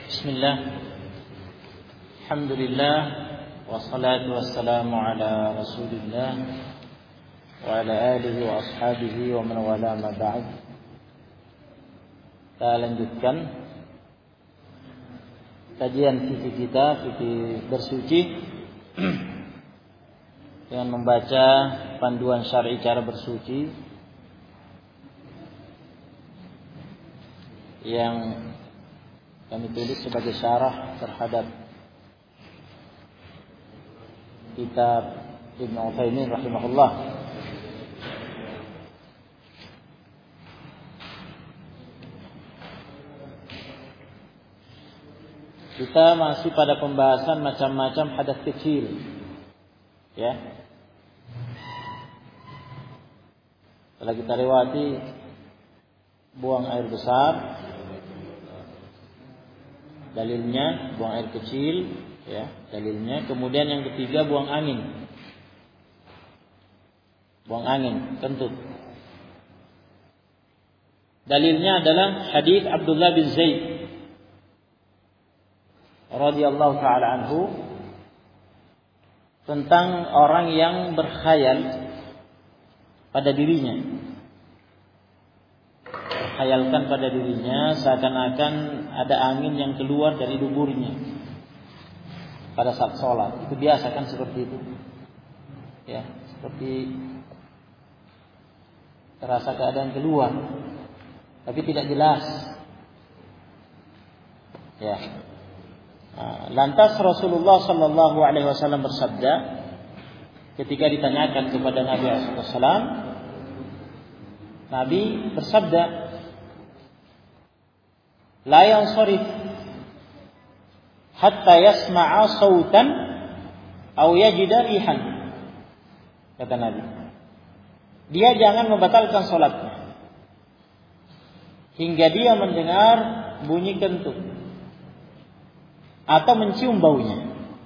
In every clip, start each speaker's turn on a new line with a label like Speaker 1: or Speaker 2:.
Speaker 1: Bismillah. Alhamdulillah wassalatu wassalamu ala Rasulillah wa ala alihi wa ashabihi wa man wala ma ba'd. Kita lanjutkan kajian fikih kita, fikih bersuci dengan membaca panduan syar'i cara bersuci yang kami tulis sebagai syarah terhadap kitab Ibnu Utsaimin rahimahullah. Kita masih pada pembahasan macam-macam hadas kecil, ya. Setelah kita lewati buang air besar, dalilnya buang air kecil, ya, dalilnya. Kemudian yang ketiga buang angin. Buang angin, kentut. Dalilnya adalah hadis Abdullah bin Zaid radhiyallahu taala anhu tentang orang yang berkhayal pada dirinya. Khayalkan pada dirinya seakan-akan ada angin yang keluar dari duburnya pada saat sholat. Itu biasa kan seperti itu, ya, seperti terasa keadaan keluar tapi tidak jelas, ya. Lantas Rasulullah Sallallahu Alaihi Wasallam bersabda ketika ditanyakan kepada Nabi SAW, Nabi bersabda, la yansarif hatta yasma'a sautan aw yajida rihan. Kata Nabi, dia jangan membatalkan salatnya hingga dia mendengar bunyi kentut atau mencium baunya.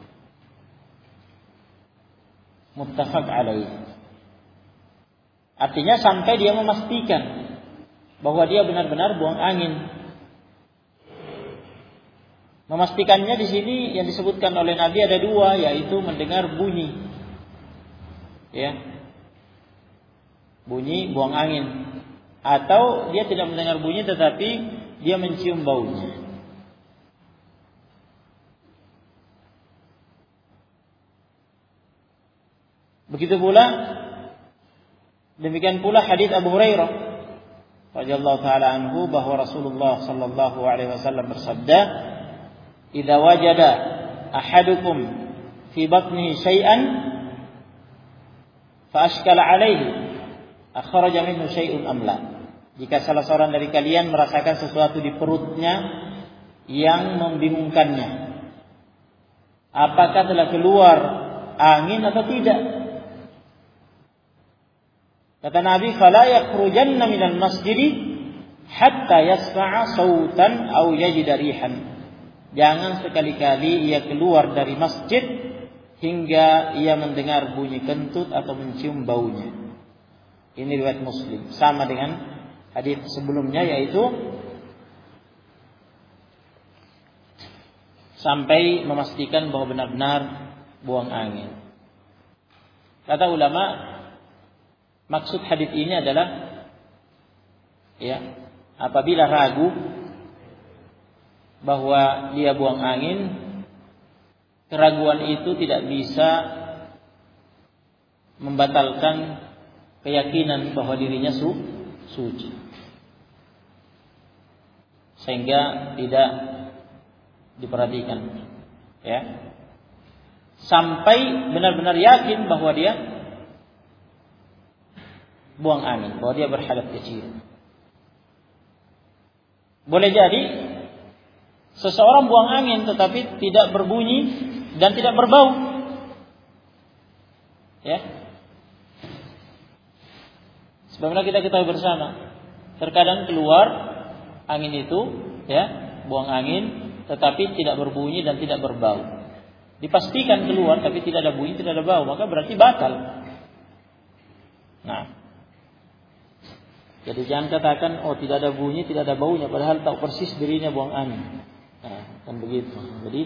Speaker 1: Muttafaq alaih. Artinya sampai dia memastikan bahwa dia benar-benar buang angin. Memastikannya di sini yang disebutkan oleh Nabi ada dua, yaitu mendengar bunyi, ya, bunyi buang angin, atau dia tidak mendengar bunyi tetapi dia mencium baunya. Begitu pula, demikian pula hadis Abu Hurairah radhiyallahu taala anhu bahwa Rasulullah sallallahu alaihi wasallam bersabda, idza wajada ahadukum fi batnihi syai'an fa ashkala alaihi akhraja minhu syai'un am la. Jika salah seorang dari kalian merasakan sesuatu di perutnya yang membingungkannya, apakah telah keluar angin atau tidak? Kata Nabi, fala yakhrujanna minal masjidi hatta yasma'a sautan aw yajida rihan. Jangan sekali-kali ia keluar dari masjid hingga ia mendengar bunyi kentut atau mencium baunya. Ini riwayat Muslim, sama dengan hadis sebelumnya, yaitu sampai memastikan bahwa benar-benar buang angin. Kata ulama, maksud hadis ini adalah, ya, apabila ragu bahwa dia buang angin, keraguan itu tidak bisa membatalkan keyakinan bahwa dirinya suci, sehingga tidak diperhatikan, ya, sampai benar-benar yakin bahwa dia buang angin, bahwa dia berhadas kecil. Boleh jadi seseorang buang angin tetapi tidak berbunyi dan tidak berbau, ya. Sebagaimana kita ketahui bersama, terkadang keluar angin itu, ya, buang angin tetapi tidak berbunyi dan tidak berbau. Dipastikan keluar tapi tidak ada bunyi, tidak ada bau, maka berarti batal. Nah, jadi jangan katakan, oh tidak ada bunyi, tidak ada baunya, padahal tahu persis dirinya buang angin. Nah, Kan begitu. Jadi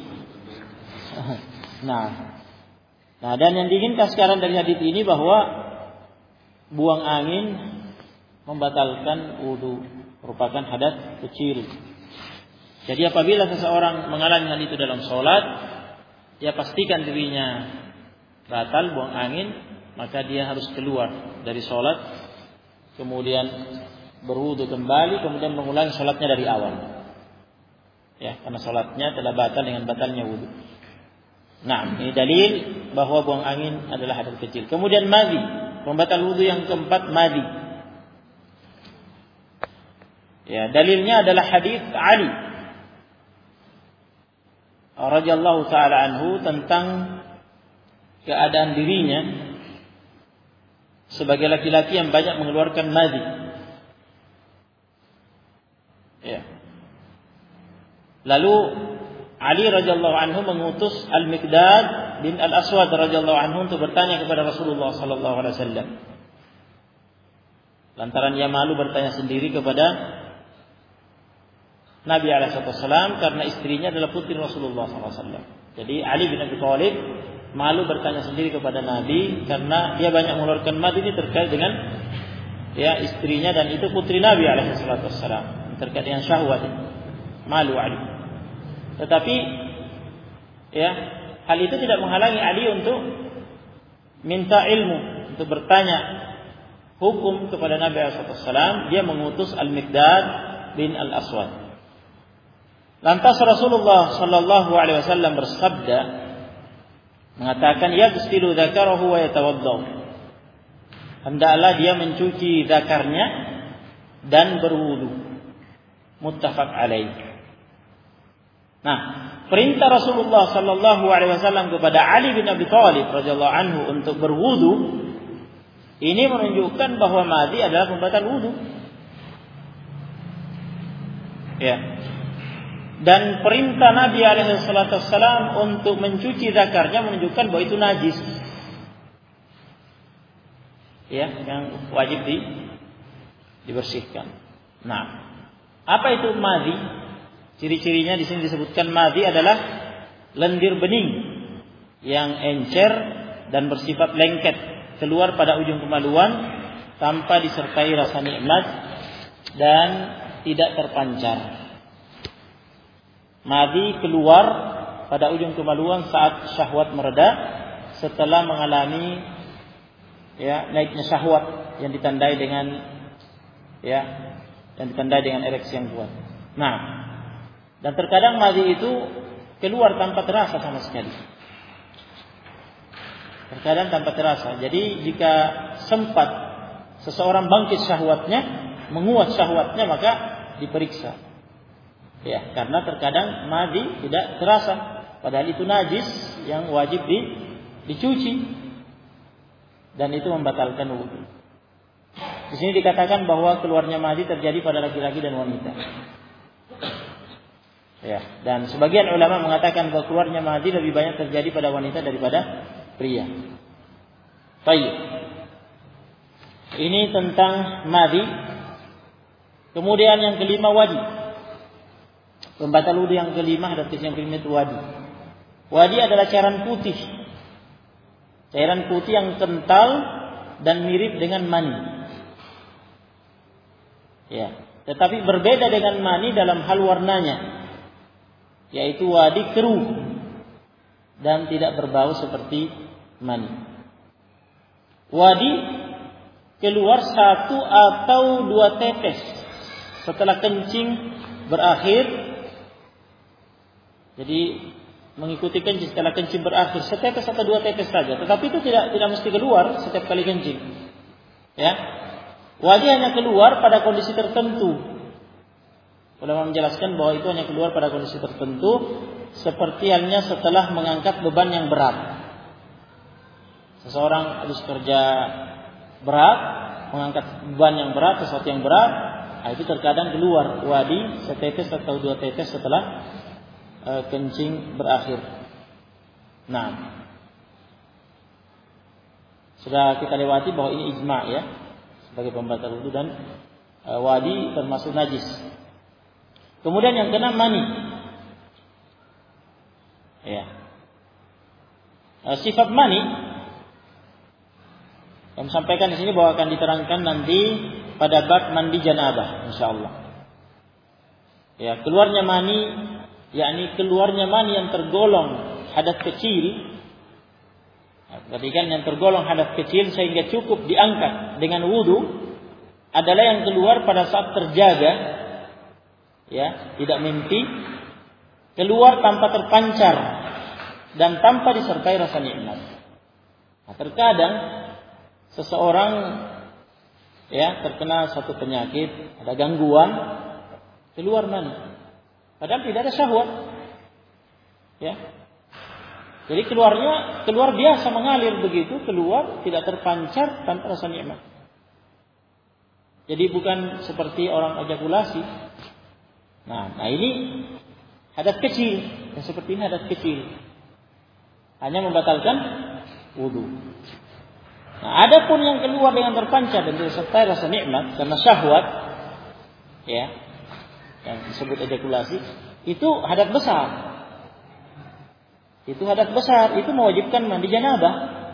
Speaker 1: nah dan yang diinginkan sekarang dari hadis ini bahwa buang angin membatalkan wudu, merupakan hadas kecil. Jadi apabila seseorang mengalami hal itu dalam sholat, dia pastikan dirinya batal buang angin, maka dia harus keluar dari sholat, kemudian berwudu kembali, kemudian mengulangi sholatnya dari awal. Ya, karena sholatnya telah batal dengan batalnya wudu. Nah, ini dalil bahwa buang angin adalah hadas kecil. Kemudian madhi, pembatal wudu yang keempat madhi. Ya, dalilnya adalah hadis Ali radhiyallahu taala anhu tentang keadaan dirinya sebagai laki-laki yang banyak mengeluarkan madhi. Ya. Lalu Ali radhiyallahu anhu mengutus Al-Miqdad bin Al-Aswad radhiyallahu anhu untuk bertanya kepada Rasulullah sallallahu alaihi wasallam. Lantaran dia malu bertanya sendiri kepada Nabi alaihissalam karena istrinya adalah putri Rasulullah SAW. Jadi Ali bin Abi Thalib malu bertanya sendiri kepada Nabi karena dia banyak mengeluarkan madhi ini terkait dengan istrinya dan itu putri Nabi alaihissalam, terkait dengan syahwat. Malu Ali. Tetapi hal itu tidak menghalangi Ali untuk minta ilmu, untuk bertanya hukum kepada Nabi alaihissalam. Dia mengutus Al-Miqdad bin Al-Aswad. Lantas Rasulullah sallallahu alaihi wasallam bersabda, mengatakan yaghsilu dzakarahu wa yatawaddau. Hendaklah dia mencuci zakarnya dan berwudu. Muttafaq alaih. Nah, perintah Rasulullah sallallahu alaihi wasallam kepada Ali bin Abi Thalib radhiyallahu anhu untuk berwudu ini menunjukkan bahwa madhi adalah pembatal wudu. Ya. Dan perintah Nabi alaihissalam untuk mencuci zakarnya menunjukkan bahwa itu najis. Ya, yang wajib dibersihkan. Nah, apa itu madhi? Ciri-cirinya di sini disebutkan madhi adalah lendir bening yang encer dan bersifat lengket, keluar pada ujung kemaluan tanpa disertai rasa nikmat dan tidak terpancar. Madhi keluar pada ujung kemaluan saat syahwat mereda setelah mengalami naiknya syahwat yang ditandai dengan ereksi yang kuat. Nah, dan terkadang madhi itu keluar tanpa terasa sama sekali. Terkadang tanpa terasa. Jadi jika sempat seseorang bangkit syahwatnya, menguat syahwatnya, maka diperiksa. Ya, karena terkadang madhi tidak terasa, padahal itu najis yang wajib dicuci dan itu membatalkan wudu. Di sini dikatakan bahwa keluarnya madhi terjadi pada laki-laki dan wanita. Ya, dan sebagian ulama mengatakan bahwa keluarnya madhi lebih banyak terjadi pada wanita daripada pria. Baik. Ini tentang madhi. Kemudian yang kelima wadi. Pembatal wudu yang kelima hadis yang kelima itu wadi. Wadi adalah cairan putih. Cairan putih yang kental dan mirip dengan mani. Ya, tetapi berbeda dengan mani dalam hal warnanya. Yaitu wadi keruh dan tidak berbau seperti mani. Wadi keluar 1 atau 2 tetes setelah kencing berakhir. Jadi mengikuti kencing setelah kencing berakhir setetes atau 2 tetes saja, tetapi itu tidak mesti keluar setiap kali kencing. Ya. Wadi hanya keluar pada kondisi tertentu. Ulama menjelaskan bahwa itu hanya keluar pada kondisi tertentu, seperti halnya setelah mengangkat beban yang berat. Seseorang habis kerja berat, mengangkat beban yang berat, sesuatu yang berat, itu terkadang keluar wadi setetes atau 2 tetes setelah kencing berakhir. Nah, sudah kita lewati bahwa ini ijma' ya sebagai pembatal wudu dan wadi termasuk najis. Kemudian yang keenam mani. Ya. Sifat mani yang sampaikan di sini bahwa akan diterangkan nanti pada bab mandi janabah insyaallah. Ya, keluarnya mani yakni keluarnya mani yang tergolong hadas kecil. Perhatikan, yang tergolong hadas kecil sehingga cukup diangkat dengan wudu adalah yang keluar pada saat terjaga, ya, tidak mimpi, keluar tanpa terpancar dan tanpa disertai rasa nikmat. Nah, terkadang seseorang ya terkena satu penyakit, ada gangguan, keluar mani, padahal tidak ada syahwat, ya. Jadi keluar biasa mengalir begitu, keluar tidak terpancar tanpa rasa nikmat. Jadi bukan seperti orang ejakulasi. Nah ini hadas kecil, yang seperti ini hadas kecil, hanya membatalkan wudu. Nah, adapun yang keluar dengan terpancar dan disertai rasa nikmat karena syahwat, ya, yang disebut ejakulasi, itu hadas besar. Itu hadas besar, itu mewajibkan mandi janabah.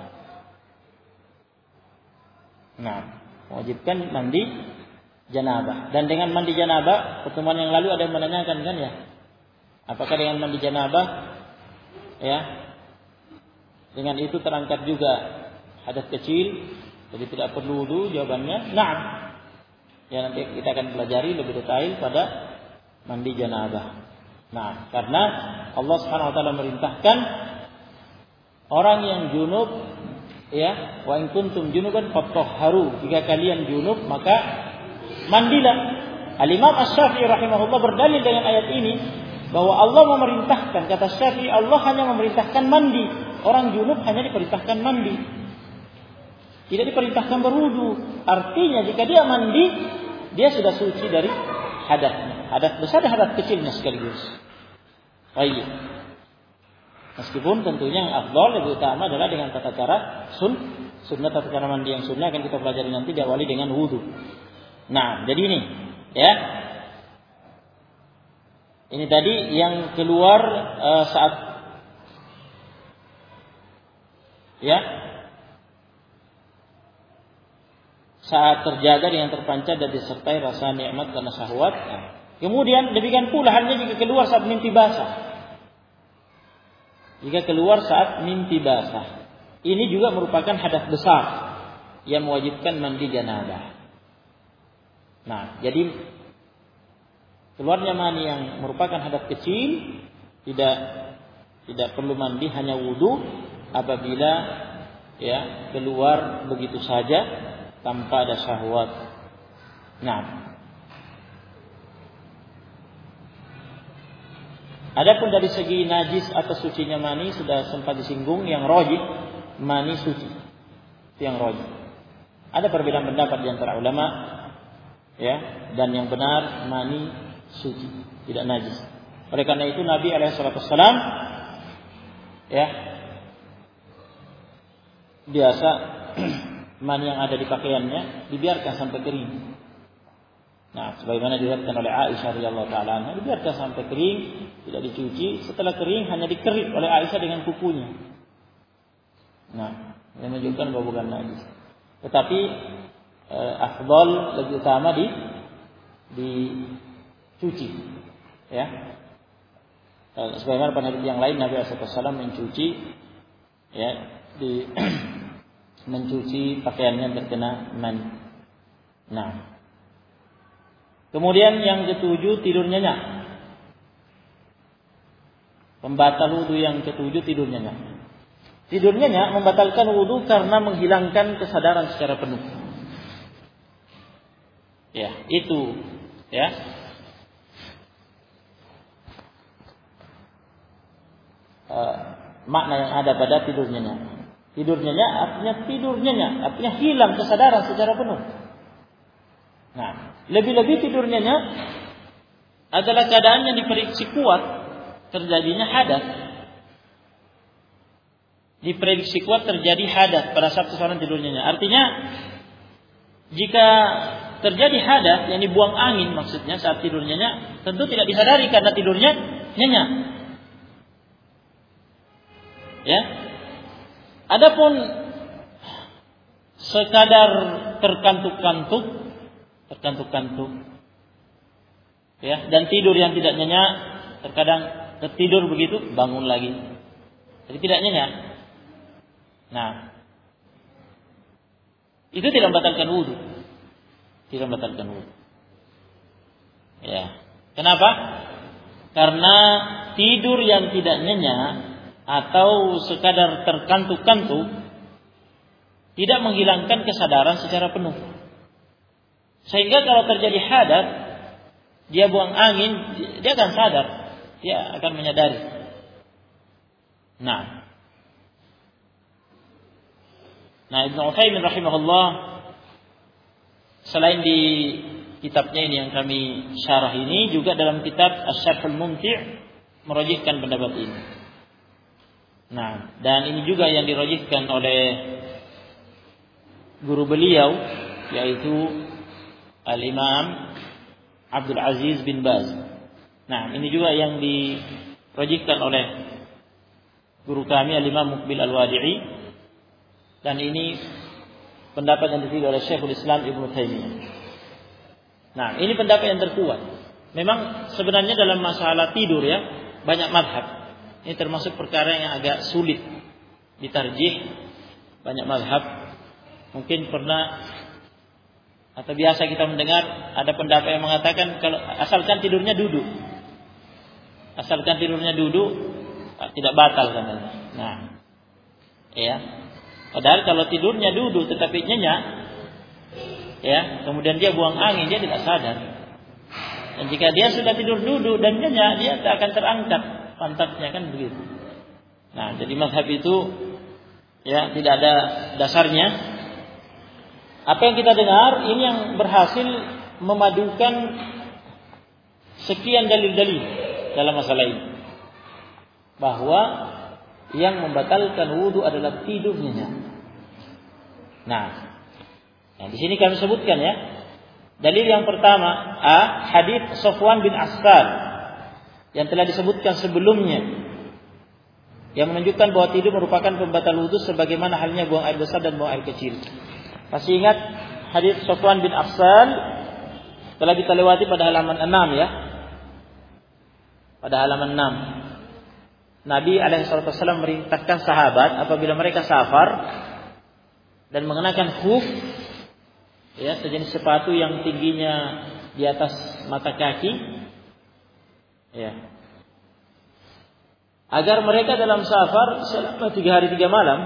Speaker 1: Nah, mewajibkan mandi janabah. Dan dengan mandi janabah, pertemuan yang lalu ada yang menanyakan kan ya, apakah dengan mandi janabah, ya, dengan itu terangkat juga hadas kecil, jadi tidak perlu wudu? Jawabannya, na'am. Ya, nanti kita akan pelajari lebih detail pada mandi janabah. Nah, karena Allah Subhanahu wa taala merintahkan orang yang junub, ya, wa in kuntum junuban fatahharu, jika kalian junub maka mandilah. Al-Imam Asy-Syafi'i rahimahullah berdalil dengan ayat ini bahwa Allah memerintahkan, kata Syafi'i, Allah hanya memerintahkan mandi. Orang junub hanya diperintahkan mandi, tidak diperintahkan berwudu. Artinya jika dia mandi, dia sudah suci dari hadasnya, hadas besar dan hadas kecilnya sekaligus. Baik. Meskipun tentunya yang afdal lebih utama adalah dengan tata cara sunnah, tata cara mandi yang sunnah akan kita pelajari nanti, diawali dengan wudu. Nah, jadi ini, ya. Ini tadi yang keluar saat, ya, saat terjaga dengan terpancar dan disertai rasa nikmat karena syahwat. Nah, kemudian demikian pula halnya jika keluar saat mimpi basah. Jika keluar saat mimpi basah, ini juga merupakan hadas besar yang mewajibkan mandi janabah. Nah, jadi keluarnya mani yang merupakan hadas kecil tidak perlu mandi, hanya wudu apabila ya keluar begitu saja tanpa ada syahwat. Nah, adapun dari segi najis atau sucinya mani sudah sempat disinggung, yang rajih mani suci. Itu yang rajih. Ada perbedaan pendapat di antara ulama, ya, dan yang benar mani suci, tidak najis. Oleh karena itu Nabi alaihissalam, ya, biasa mani yang ada di pakaiannya dibiarkan sampai kering. Nah, sebagaimana diriwayatkan oleh Aisyah radhiyallahu taala anha, dibiarkan sampai kering, tidak dicuci. Setelah kering hanya dikerik oleh Aisyah dengan kukunya. Nah, yang menunjukkan bahwa bukan najis. Tetapi afdal lebih utama dicuci, ya. Sebagaimana pada hadis yang lain Nabi SAW mencuci, ya, mencuci pakaiannya terkena mani. Nah, kemudian yang ketujuh, tidur nyenyak. Pembatal wudu yang ketujuh, tidur nyenyak. Tidur nyenyak membatalkan wudu karena menghilangkan kesadaran secara penuh. Ya, itu, ya. Makna yang ada pada tidur nyenyak. Tidur nyenyak artinya tidur nyenyak, artinya hilang kesadaran secara penuh. Nah, lebih-lebih tidur nyenyak adalah keadaan yang diprediksi kuat terjadinya hadas. Diprediksi kuat terjadi hadas pada saat seseorang tidur nyenyak. Artinya jika terjadi hadas yang dibuang angin maksudnya saat tidur nyenyak, tentu tidak disadari karena tidurnya nyenyak. Ya. Adapun sekadar terkantuk-kantuk, ya, dan tidur yang tidak nyenyak, terkadang tertidur begitu, bangun lagi. Jadi tidak nyenyak. Nah, itu tidak membatalkan wudu. Tidak membatalkan wudu. Ya. Kenapa? Karena tidur yang tidak nyenyak atau sekadar terkantuk-kantuk tidak menghilangkan kesadaran secara penuh. Sehingga kalau terjadi hadas, dia buang angin, dia akan sadar, dia akan menyadari. Nah, Ibnu Utsaimin rahimahullah, selain di kitabnya ini yang kami syarah ini, juga dalam kitab Asy-Syarhul Mumti' merajihkan pendapat ini. Nah, dan ini juga yang dirajihkan oleh guru beliau, yaitu Al-Imam Abdul Aziz bin Baz. Nah, ini juga yang dirajihkan oleh guru kami Al-Imam Muqbil Al-Wadi'i, dan ini pendapat yang dipilih oleh Syekhul Islam Ibnu Taimiyah. Nah, ini pendapat yang terkuat. Memang sebenarnya dalam masalah tidur ya, banyak mazhab. Ini termasuk perkara yang agak sulit ditarjih. Banyak mazhab. Mungkin pernah atau biasa kita mendengar ada pendapat yang mengatakan kalau asalkan tidurnya duduk. Asalkan tidurnya duduk tidak batal katanya. Nah, ya. Padahal kalau tidurnya duduk tetapi nyenyak, ya, kemudian dia buang angin, dia tidak sadar. Dan jika dia sudah tidur duduk dan nyenyak, dia tak akan terangkat pantatnya, kan begitu. Nah, jadi mazhab itu ya tidak ada dasarnya. Apa yang kita dengar ini yang berhasil memadukan sekian dalil-dalil dalam masalah ini, bahwa yang membatalkan wudu adalah tidur nyenyak. Nah, di sini kami sebutkan ya. Dalil yang pertama, hadits Safwan bin Assal yang telah disebutkan sebelumnya, yang menunjukkan bahwa tidur merupakan pembatal wudu sebagaimana halnya buang air besar dan buang air kecil. Masih ingat hadits Safwan bin Assal? Telah kita lewati pada halaman 6 ya. Pada halaman 6. Nabi alaihissalam merintahkan sahabat apabila mereka safar dan mengenakan khuf, ya, sejenis sepatu yang tingginya di atas mata kaki, ya, agar mereka dalam safar selama 3 hari 3 malam,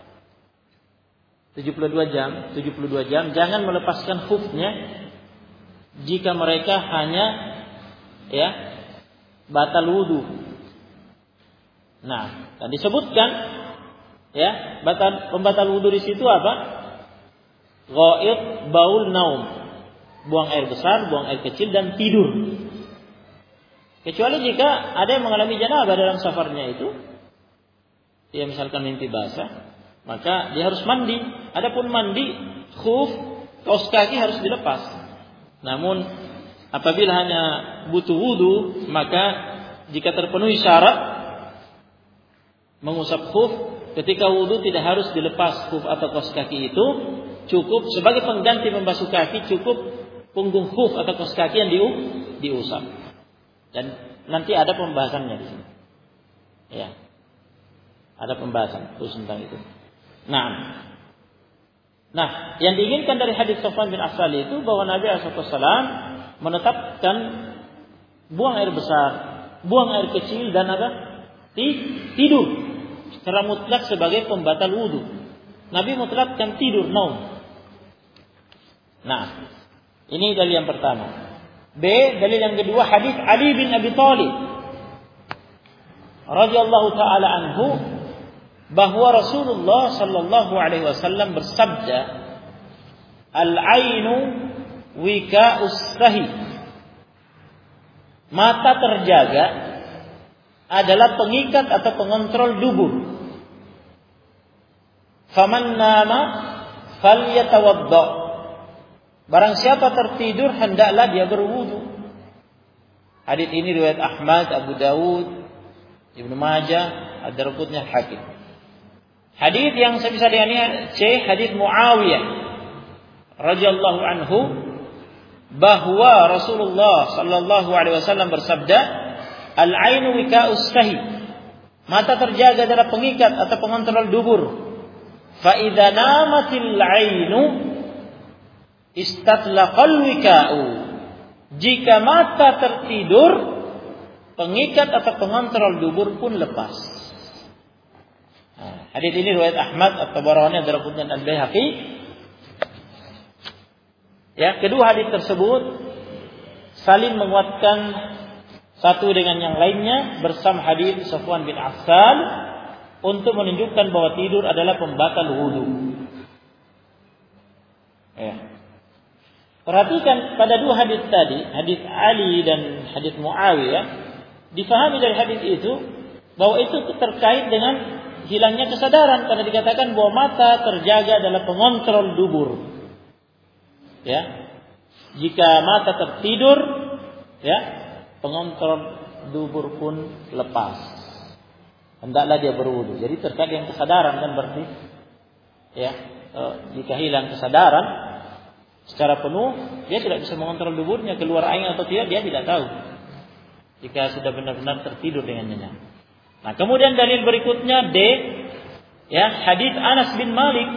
Speaker 1: 72 jam, jangan melepaskan khufnya jika mereka hanya ya batal wudu. Nah, dan disebutkan ya, pembatal wudu di situ apa? Ghaid, baul, naum. Buang air besar, buang air kecil, dan tidur. Kecuali jika ada yang mengalami janabah dalam safarnya itu, dia misalkan mimpi basah, maka dia harus mandi. Adapun mandi, khuf, kaos kaki harus dilepas. Namun apabila hanya butuh wudu, maka jika terpenuhi syarat mengusap khuf, ketika wudu tidak harus dilepas khuf atau kaos kaki itu, cukup sebagai pengganti membasuh kaki, cukup punggung khuf atau kaos kaki yang diusap. Dan nanti ada pembahasannya di sini. Ya. Ada pembahasan khusus tentang itu. Nah, yang diinginkan dari hadis Safwan bin Assal itu bahwa Nabi SAW menetapkan buang air besar, buang air kecil, dan apa? Tidur secara mutlak sebagai pembatal wudu. Nabi mutlakkan tidur, naum. Nah, ini dalil yang pertama. B, dalil yang kedua, hadis Ali bin Abi Thalib radhiyallahu taala anhu, bahwa Rasulullah sallallahu alaihi wasallam bersabda, "Al-ainu wika'us sahih." Mata terjaga adalah pengikat atau pengontrol dubur. Faman nama falyatawadda. Barang siapa tertidur hendaklah dia berwudu. Hadis ini riwayat Ahmad, Abu Dawud, Ibnu Majah, Ad-Darqutni, Hakim. Hadis yang sebisa dengannya hadis Muawiyah radhiyallahu anhu bahwa Rasulullah sallallahu alaihi wasallam bersabda, "Al-ainu wika'us sahi." Mata terjaga adalah pengikat atau pengontrol dubur. Fa idza namatil 'ainu istatlaqal wika'u. Jika mata tertidur, pengikat atau pengontrol dubur pun lepas. Hadis ini riwayat Ahmad atau Tabarani dan Daraqutni dan Al-Baihaqi. Ya, kedua hadis tersebut saling menguatkan satu dengan yang lainnya bersama hadis Safwan bin Affan untuk menunjukkan bahwa tidur adalah pembatal wudu. Ya. Perhatikan pada dua hadis tadi, hadis Ali dan hadis Muawiyah, difahami dari hadis itu bahwa itu terkait dengan hilangnya kesadaran karena dikatakan bahwa mata terjaga adalah pengontrol dubur. Ya. Jika mata tertidur, ya, pengontrol dubur pun lepas. Hendaklah dia berwudu. Jadi terkait dengan kesadaran kan berarti, ya, jika hilang kesadaran secara penuh, dia tidak bisa mengontrol duburnya keluar air atau tidak, dia tidak tahu. Jika sudah benar-benar tertidur dengan nyenyak. Nah, kemudian dalil berikutnya D, ya, hadis Anas bin Malik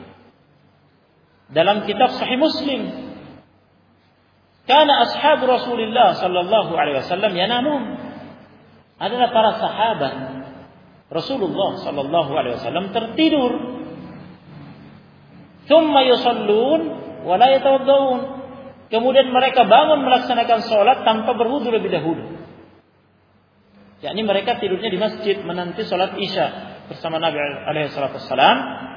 Speaker 1: dalam kitab Sahih Muslim. Karena ashab Rasulullah sallallahu alaihi wasallam yanamun. Adalah para sahabat Rasulullah sallallahu alaihi wasallam tertidur. Tsumma yusallun wa la yatawaddaun. Kemudian mereka bangun melaksanakan salat tanpa berwudu lebih dahulu. Yakni mereka tidurnya di masjid menanti salat Isya bersama Nabi alaihi salatu wasallam.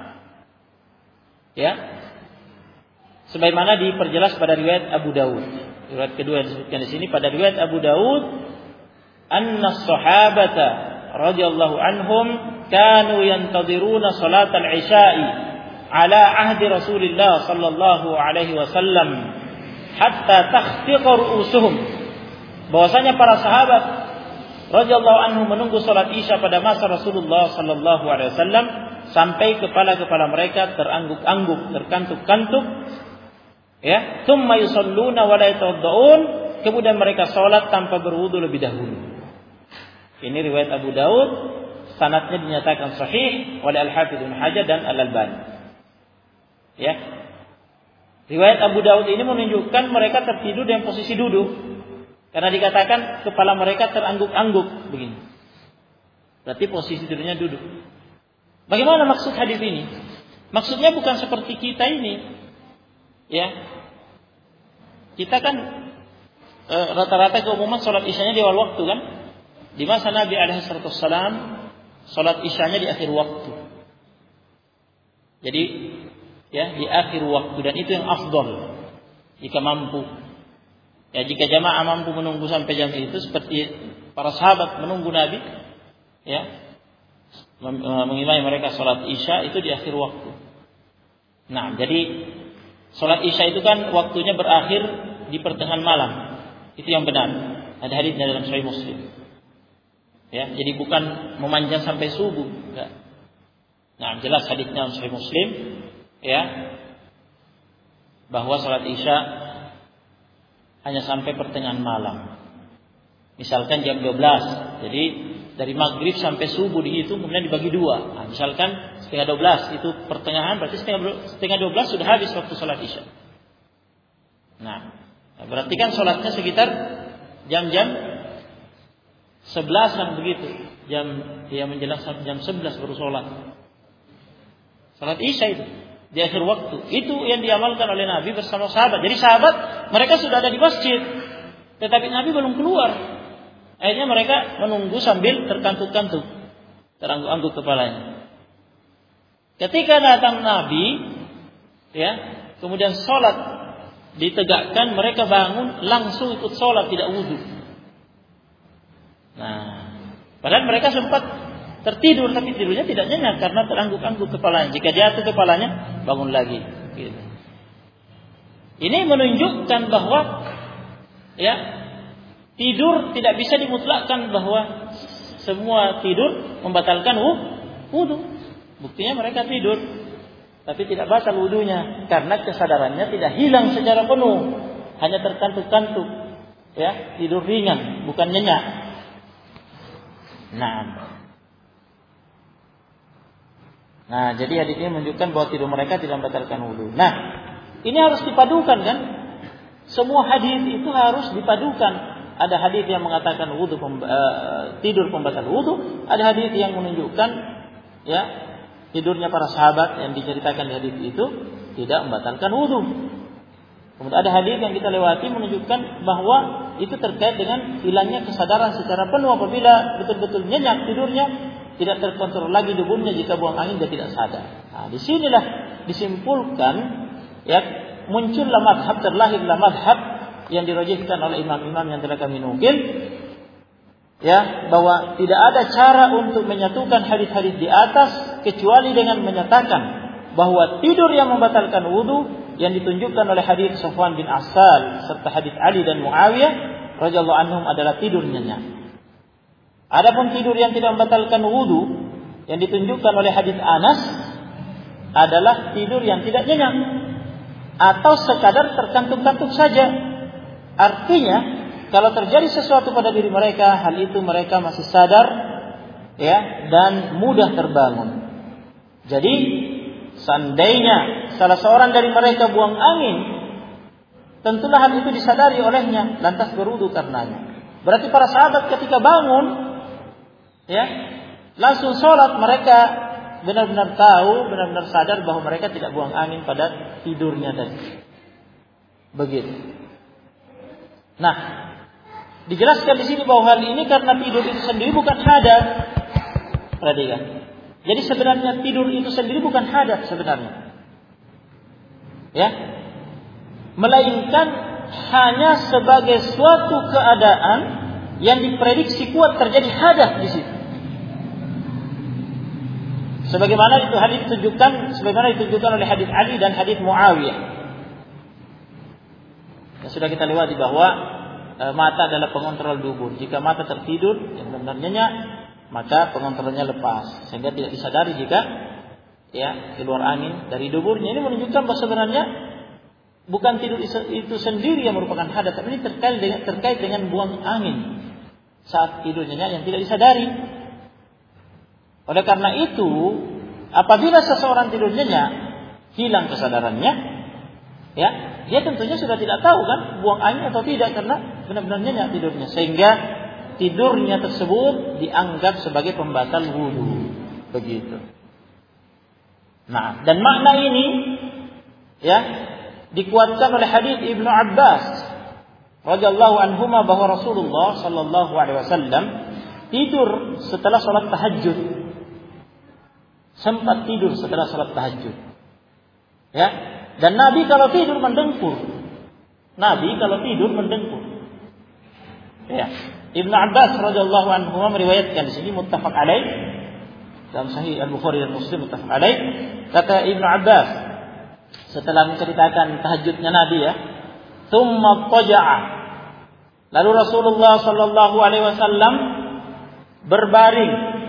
Speaker 1: Ya. Sebagaimana diperjelas pada riwayat Abu Daud. Riwayat kedua yang disebutkan di sini pada riwayat Abu Daud, anna sahabata radhiyallahu anhum kanu yantadiruna salat al-isya'i ala ahdi Rasulillah sallallahu alaihi wasallam hatta takhfiqa ru'usuhum. Bahwasanya para sahabat radhiyallahu anhum menunggu salat Isya pada masa Rasulullah sallallahu alaihi wasallam sampai kepala-kepala mereka terangguk-angguk, terkantuk-kantuk. Ya, tsumma yusalluna wa la yatawaddaun, kemudian mereka salat tanpa berwudu lebih dahulu. Ini riwayat Abu Daud, sanadnya dinyatakan sahih oleh Al-Hafidz Ibnu Hajar dan Al-Albani. Ya. Riwayat Abu Daud ini menunjukkan mereka tertidur dalam posisi duduk. Karena dikatakan kepala mereka terangguk-angguk begini. Berarti posisi tidurnya duduk. Bagaimana maksud hadis ini? Maksudnya bukan seperti kita ini. Ya, kita kan rata-rata keumuman sholat isyanya di awal waktu kan. Di masa Nabi alaihissalam sholat isyanya di akhir waktu. Jadi ya di akhir waktu, dan itu yang afdal jika mampu. Ya, jika jamaah mampu menunggu sampai jam itu seperti para sahabat menunggu Nabi, ya, mengimami mereka sholat isya itu di akhir waktu. Nah, jadi sholat isya itu kan waktunya berakhir di pertengahan malam. Itu yang benar. Ada hadisnya dalam Sahih Muslim. Ya, jadi bukan memanjang sampai subuh. Enggak. Nah, jelas hadisnya dalam Sahih Muslim. Ya, bahwa sholat isya hanya sampai pertengahan malam. Misalkan jam 12. Jadi dari maghrib sampai subuh dihitung, kemudian dibagi dua. Nah, misalkan setengah 12 itu pertengahan, berarti setengah 12 sudah habis waktu sholat isya. Nah, berarti kan sholatnya sekitar jam-jam 11-an begitu. Dia menjelang jam 11 baru sholat. Sholat isya itu di akhir waktu. Itu yang diamalkan oleh Nabi bersama sahabat. Jadi sahabat mereka sudah ada di masjid, tetapi Nabi belum keluar. Akhirnya mereka menunggu sambil terkantuk-kantuk, terangguk-angguk kepalanya. Ketika datang Nabi, ya, kemudian sholat ditegakkan, mereka bangun langsung ikut sholat, tidak wudu. Nah, padahal mereka sempat tertidur, tapi tidurnya tidak nyenyak karena terangguk-angguk kepalanya. Jika jatuh kepalanya, bangun lagi. Gitu. Ini menunjukkan bahwa, ya, tidur tidak bisa dimutlakkan bahwa semua tidur membatalkan wudu. Buktinya mereka tidur, tapi tidak batal wudunya karena kesadarannya tidak hilang secara penuh, hanya terkantuk-kantuk, ya, tidur ringan, bukan nyenyak. Nah, jadi hadis ini menunjukkan bahwa tidur mereka tidak membatalkan wudu. Nah, ini harus dipadukan kan? Semua hadis itu harus dipadukan. Ada hadis yang mengatakan tidur pembatal wudu, ada hadis yang menunjukkan ya tidurnya para sahabat yang diceritakan di hadis itu tidak membatalkan wudu. Kemudian ada hadis yang kita lewati menunjukkan bahwa itu terkait dengan hilangnya kesadaran secara penuh apabila betul-betul nyenyak tidurnya, tidak terkontrol lagi debunya, jika buang angin dia tidak sadar. Nah, disinilah disimpulkan ya muncullah madhab, terlahirlah madhab yang dirajihkan oleh imam-imam yang telah kami nukil, ya, bahwa tidak ada cara untuk menyatukan hadis-hadis di atas kecuali dengan menyatakan bahwa tidur yang membatalkan wudu yang ditunjukkan oleh hadis Safwan bin Assal serta hadis Ali dan Muawiyah radhiyallahu anhum adalah tidur nyenyak. Adapun tidur yang tidak membatalkan wudu yang ditunjukkan oleh hadis Anas adalah tidur yang tidak nyenyak atau sekadar terkantuk-kantuk saja. Artinya, kalau terjadi sesuatu pada diri mereka, hal itu mereka masih sadar ya dan mudah terbangun. Jadi, seandainya salah seorang dari mereka buang angin, tentulah hal itu disadari olehnya, lantas berwudu karenanya. Berarti para sahabat ketika bangun ya, langsung sholat, mereka benar-benar tahu, benar-benar sadar bahwa mereka tidak buang angin pada tidurnya tadi. Begitu. Nah, dijelaskan di sini bahwa hal ini karena tidur itu sendiri bukan hadas. Perhatikan. Jadi sebenarnya tidur itu sendiri bukan hadas sebenarnya. Ya. Melainkan hanya sebagai suatu keadaan yang diprediksi kuat terjadi hadas di situ. Sebagaimana itu hadis ditunjukkan oleh hadis Ali dan hadis Muawiyah. Yang sudah kita lewati bahwa mata adalah pengontrol dubur. Jika mata tertidur yang benar-benar nyenyak, maka pengontrolnya lepas sehingga tidak disadari jika ya keluar angin dari duburnya. Ini menunjukkan bahwa sebenarnya bukan tidur itu sendiri yang merupakan hadas, tapi ini terkait dengan buang angin saat tidur nyenyak yang tidak disadari. Oleh karena itu, apabila seseorang tidur nyenyak, hilang kesadarannya, ya, dia tentunya sudah tidak tahu kan buang angin atau tidak karena benar-benar nyenyak tidurnya, sehingga tidurnya tersebut dianggap sebagai pembatal wudu. Begitu. Nah, dan makna ini ya dikuatkan oleh hadis Ibnu Abbas radhiyallahu anhuma bahwa Rasulullah sallallahu alaihi wasallam tidur setelah salat tahajud. Sempat tidur setelah salat tahajud. Ya. Dan Nabi kalau tidur mendengkur. Ya. Ibnu Abbas radhiyallahu anhu meriwayatkan di sini muttafaq alaih dalam Sahih Al-Bukhari dan Muslim muttafaq alaih. Kata Ibnu Abbas setelah menceritakan tahajudnya Nabi ya, "Tsumma taja'a." Lalu Rasulullah sallallahu alaihi wasallam berbaring.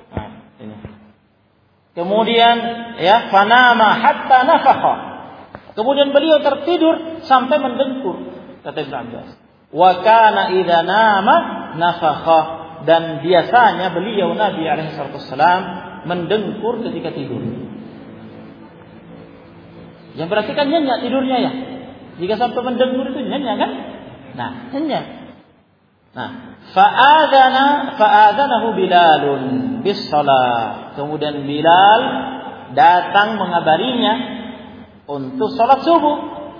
Speaker 1: Kemudian ya fanama hatta nafakha. Kemudian beliau tertidur sampai mendengkur, kata Ibnu Abbas. Wa kana idza nama nafakha, dan biasanya beliau Nabi alaihi wasallam mendengkur ketika tidur. Yang berarti kan nyenyak tidurnya ya. Jika sampai mendengkur itu nyenyak kan? Nah, nyenyak. Nah, fa'adzanahu Bilalun bis shalah. Kemudian Bilal datang mengabarinya untuk salat subuh.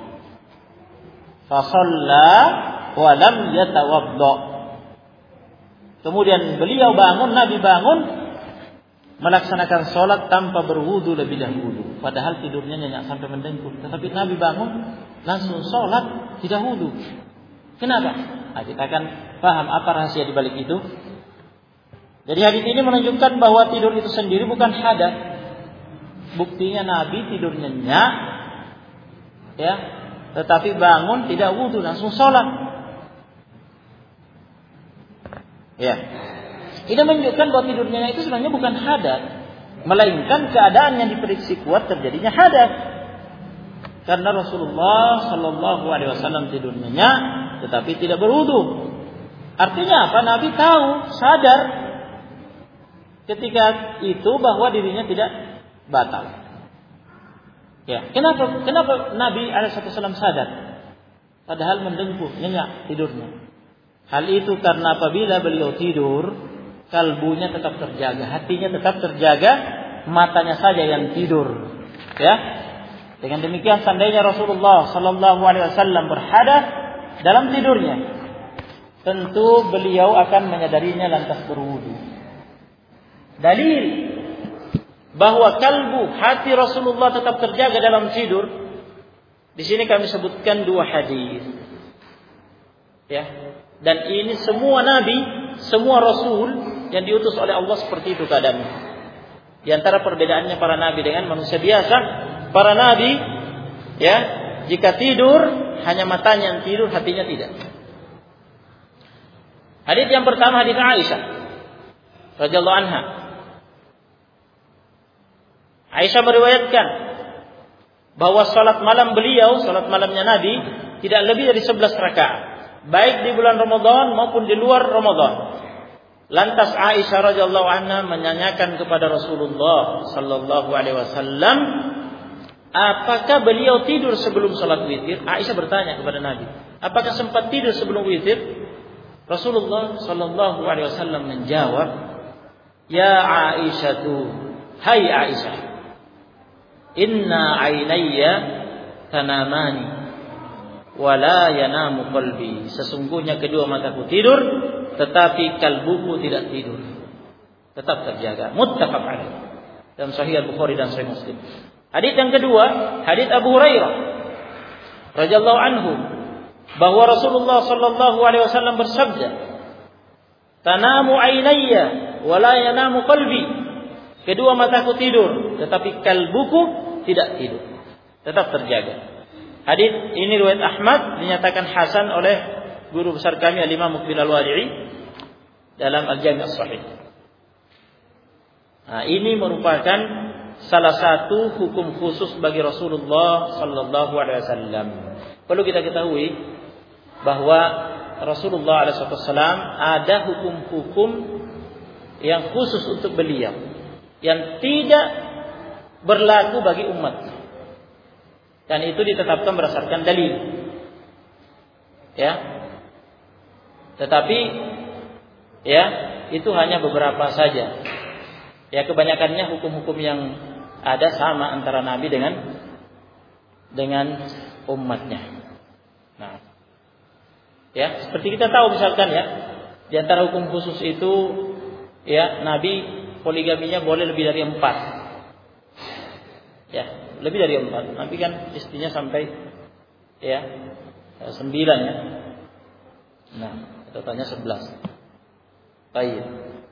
Speaker 1: Fa shalla wa lam yatawadda. Kemudian beliau bangun, Nabi bangun melaksanakan salat tanpa berwudu lebih dahulu. Padahal tidurnya nyenyak sampai mendengkur. Tetapi Nabi bangun langsung salat tidak wudu. Kenapa? Nah, kita akan paham apa rahasia di balik itu. Jadi hadis ini menunjukkan bahwa tidur itu sendiri bukan hadas. Buktinya Nabi tidur nyenyak, ya, tetapi bangun tidak wudu langsung sholat. Ya, ini menunjukkan bahwa tidur nyenyak itu sebenarnya bukan hadas. melainkan keadaan yang diprediksi kuat terjadinya hadas. Karena Rasulullah Shallallahu Alaihi Wasallam tidur nyenyak, tetapi tidak berwudu. Artinya apa? Nabi tahu, sadar ketika itu bahwa dirinya tidak batal. Ya, kenapa Nabi Alaihissalam sadar? Padahal mendengkur, nyenyak tidurnya. Hal itu karena apabila beliau tidur, kalbunya tetap terjaga, hatinya tetap terjaga, matanya saja yang tidur. Ya, dengan demikian seandainya Rasulullah Sallallahu Alaihi Wasallam berhadas dalam tidurnya, tentu beliau akan menyadarinya lantas berwudu. Dalil bahwa kalbu hati Rasulullah tetap terjaga dalam tidur. Di sini kami sebutkan 2 hadis. Ya. Dan ini semua nabi, semua rasul yang diutus oleh Allah seperti itu keadaannya. Di antara perbedaannya para nabi dengan manusia biasa, para nabi ya, jika tidur hanya matanya yang tidur, hatinya tidak. Hadis yang pertama hadis Aisyah radhiyallahu anha. Aisyah meriwayatkan bahwa salat malam beliau, salat malamnya Nabi tidak lebih dari 11 rakaat, baik di bulan Ramadan maupun di luar Ramadan. Lantas Aisyah radhiyallahu anha menanyakan kepada Rasulullah sallallahu alaihi wasallam, apakah beliau tidur sebelum salat witir? Aisyah bertanya kepada Nabi, apakah sempat tidur sebelum witir? Rasulullah sallallahu alaihi wasallam menjawab, "Ya Aisyatu, hai Aisyah, inna ainayya tanamani wa la yanamu qalbi." Sesungguhnya kedua mataku tidur, tetapi kalbuku tidak tidur, tetap terjaga. Muttafaq alaih. Dalam Sahih Al-Bukhari dan Sahih Muslim. Hadis yang kedua, hadis Abu Hurairah radhiyallahu anhu, bahwa Rasulullah sallallahu alaihi wasallam bersabda, "Tanamu ainayya wa la yanamu qalbi." Kedua mataku tidur, tetapi kalbuku tidak tidur, tetap terjaga. Hadis ini riwayat Ahmad, dinyatakan hasan oleh guru besar kami Al-Imam Muqbil Al-Wadi'i dalam Al-Jami' As-Sahih. Nah, ini merupakan salah satu hukum khusus bagi Rasulullah sallallahu alaihi wasallam. Perlu kita ketahui bahwa Rasulullah alaihi wasallam ada hukum-hukum yang khusus untuk beliau yang tidak berlaku bagi umat. Dan itu ditetapkan berdasarkan dalil. Ya. Tetapi ya, itu hanya beberapa saja. Ya, kebanyakannya hukum-hukum yang ada sama antara Nabi dengan umatnya. Nah, ya, seperti kita tahu misalkan ya, di antara hukum khusus itu ya, Nabi poligaminya boleh lebih dari 4. Ya, lebih dari 4. Nabi kan istrinya sampai ya 9 ya. Nah, totalnya 11. Baik.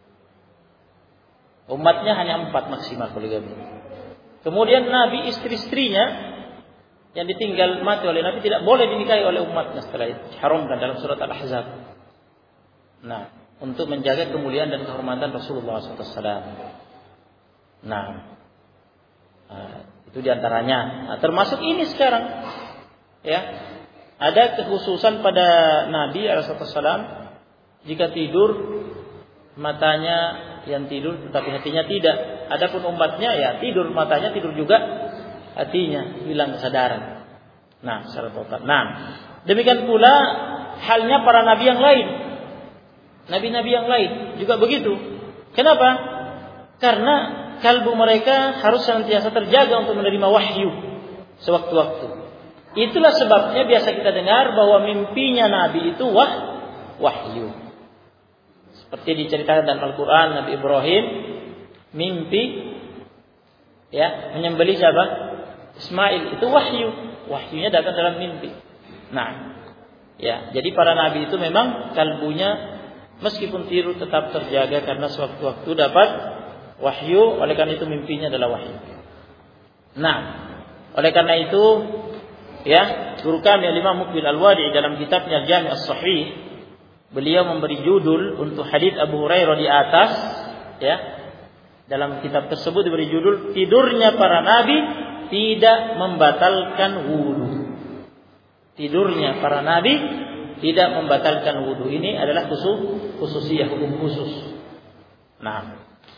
Speaker 1: Umatnya hanya 4 maksimal poligami. Kemudian Nabi istri-istrinya yang ditinggal mati oleh Nabi tidak boleh dinikahi oleh umatnya setelah itu. Diharamkan dalam surat Al-Ahzab. Nah, untuk menjaga kemuliaan dan kehormatan Rasulullah SAW. Nah, itu diantaranya. Nah, termasuk ini sekarang, ya, ada kekhususan pada Nabi SAW. Jika tidur, matanya yang tidur, tetapi hatinya tidak. Adapun umatnya, ya tidur matanya, tidur juga hatinya, hilang kesadaran. Nah, secara total. Nah, demikian pula halnya para nabi yang lain. Nabi-nabi yang lain juga begitu. Kenapa? Karena kalbu mereka harus senantiasa terjaga untuk menerima wahyu sewaktu-waktu. Itulah sebabnya biasa kita dengar bahwa mimpinya Nabi itu wahyu. Seperti diceritakan dalam Al-Quran, Nabi Ibrahim mimpi ya menyembelih siapa? Ismail. Itu wahyu. Wahyunya datang dalam mimpi. Nah, ya, jadi para nabi itu memang kalbunya meskipun tidur tetap terjaga karena sewaktu-waktu dapat wahyu, oleh karena itu mimpinya adalah wahyu. Nah, oleh karena itu ya, guru kami Al-Imam Muqbil Al-Wadi'i dalam kitabnya Al-Jami' As-Sahih, beliau memberi judul untuk hadits Abu Hurairah di atas, ya, Dalam kitab tersebut diberi judul tidurnya para nabi tidak membatalkan wudu. Tidurnya para nabi tidak membatalkan wudu. Ini adalah khususiyah, hukum khusus. Nah,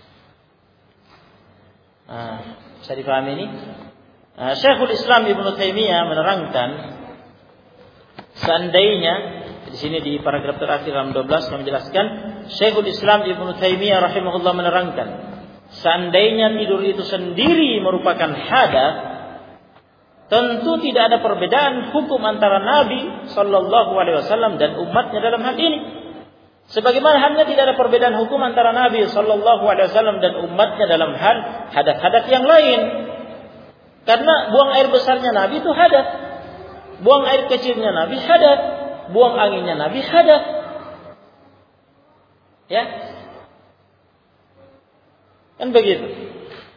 Speaker 1: bisa dipahami ini? Syekhul Islam Ibnu Taimiyah menerangkan, seandainya di sini di paragraf terakhir halaman 12 yang menjelaskan, Syekhul Islam Ibnu Taimiyah rahimahullah menerangkan, seandainya tidur itu sendiri merupakan hadath, tentu tidak ada perbedaan hukum antara Nabi sallallahu alaihi wasallam dan umatnya dalam hal ini. Sebagaimana halnya tidak ada perbedaan hukum antara Nabi sallallahu alaihi wasallam dan umatnya dalam hal hadath-hadath yang lain. Karena buang air besarnya Nabi itu hadath, buang air kecilnya Nabi hadath, buang anginnya Nabi hadath. Ya. Kan begitu.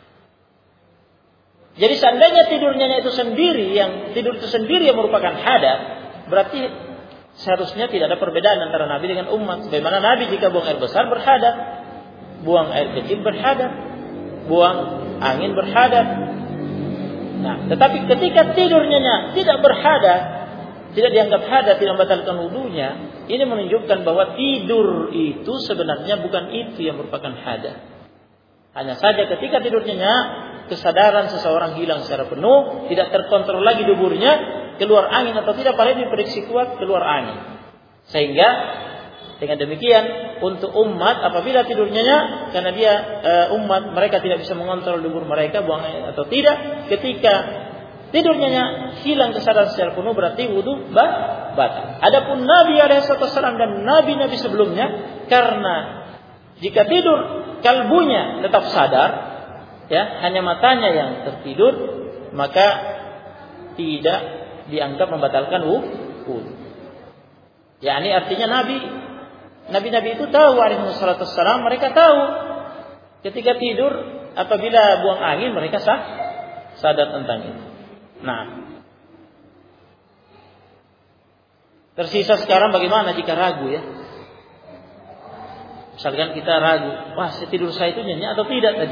Speaker 1: Jadi seandainya tidurnya itu sendiri, yang tidur itu sendiri yang merupakan hadath, berarti seharusnya tidak ada perbedaan antara Nabi dengan umat. Bagaimana Nabi jika buang air besar berhadath, buang air kecil berhadath, buang angin berhadath. Nah, tetapi ketika tidurnya tidak berhadath, tidak dianggap hadath, tidak membatalkan wudunya, ini menunjukkan bahwa tidur itu sebenarnya bukan itu yang merupakan hadath. Hanya saja ketika tidurnya kesadaran seseorang hilang secara penuh, tidak terkontrol lagi duburnya, keluar angin atau tidak, padahal diprediksi kuat keluar angin. Sehingga dengan demikian untuk umat apabila tidurnya karena dia umat mereka tidak bisa mengontrol dubur mereka buang angin atau tidak, ketika tidurnya hilang kesadaran secara penuh berarti wudu batal. Adapun Nabi alaihissalam dan nabi-nabi sebelumnya, karena jika tidur kalbunya tetap sadar, ya, hanya matanya yang tertidur, maka tidak dianggap membatalkan wudu. Ya, ini artinya Nabi-nabi itu tahu alaihissalam, mereka tahu ketika tidur apabila buang angin mereka sadar tentang itu. Nah, tersisa sekarang bagaimana jika ragu, ya? Misalkan kita ragu, wah tidur saya itu nyenyak atau tidak tadi?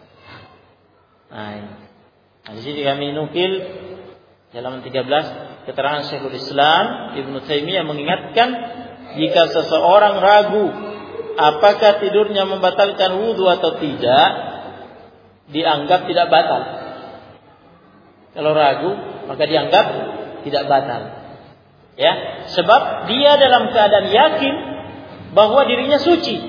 Speaker 1: Nah, di sini kami nukil halaman 13 keterangan Syekhul Islam Ibnu Taimiyah mengingatkan, jika seseorang ragu apakah tidurnya membatalkan wudu atau tidak, dianggap tidak batal. Kalau ragu maka dianggap tidak batal. Ya, sebab dia dalam keadaan yakin bahwa dirinya suci.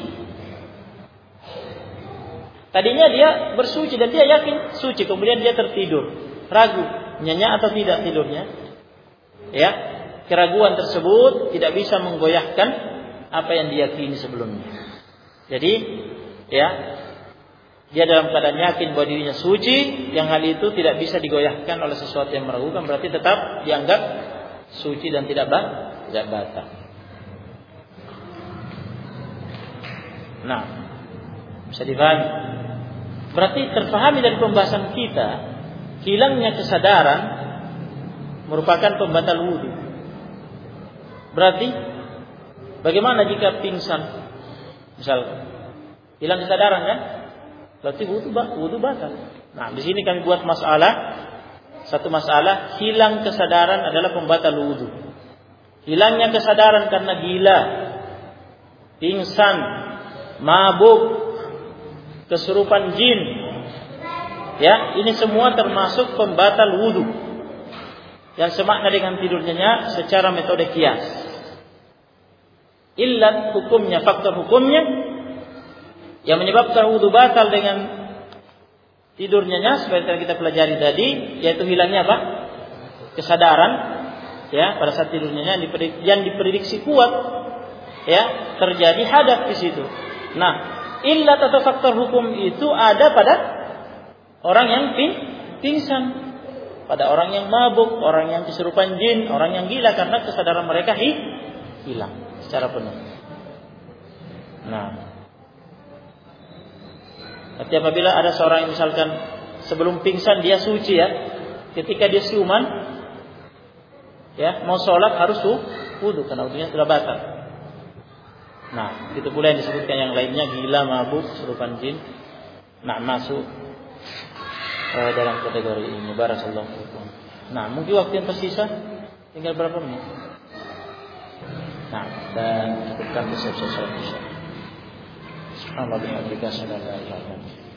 Speaker 1: Tadinya dia bersuci dan dia yakin suci, kemudian dia tertidur, ragu nyenyak atau tidak tidurnya. Ya, keraguan tersebut tidak bisa menggoyahkan apa yang diyakini sebelumnya. Jadi, ya, dia dalam keadaan yakin bahwa dirinya suci, yang hal itu tidak bisa digoyahkan oleh sesuatu yang meragukan, berarti tetap dianggap suci dan tidak batal. Nah, bisa dipahami. Berarti terpahami dari pembahasan kita, hilangnya kesadaran merupakan pembatal wudu. Berarti bagaimana jika pingsan? Misal hilang kesadaran, kan? Berarti wudu batal. Nah, di sini kami buat satu masalah, hilang kesadaran adalah pembatal wudu. Hilangnya kesadaran karena gila, pingsan, mabuk, kesurupan jin, ya, ini semua termasuk pembatal wudu yang semakna dengan tidurnya secara metode qiyas. Illat hukumnya, faktor hukumnya yang menyebabkan wudu batal dengan tidurnya, seperti yang kita pelajari tadi, yaitu hilangnya apa? Kesadaran, ya, pada saat tidurnya yang diprediksi kuat, ya, terjadi hadath di situ. Nah, illat atau faktor hukum itu ada pada orang yang pingsan, pada orang yang mabuk, orang yang kesurupan jin, orang yang gila, karena kesadaran mereka hilang secara penuh. Nah, tapi apabila ada seorang yang misalkan sebelum pingsan dia suci, ya, ketika dia siuman, ya, mau sholat harus wudu karena wudunya sudah batal. Nah, itu pula yang disebutkan yang lainnya, gila, mabuk, kesurupan jin. masuk dalam kategori ini. Barakallahu fikum. Nah, mungkin waktu yang tersisa tinggal berapa menit? Nah, dan cukupkan besar-besar insyaallah. Subhanallah bihamdika, asyhadu an la ilaha illa anta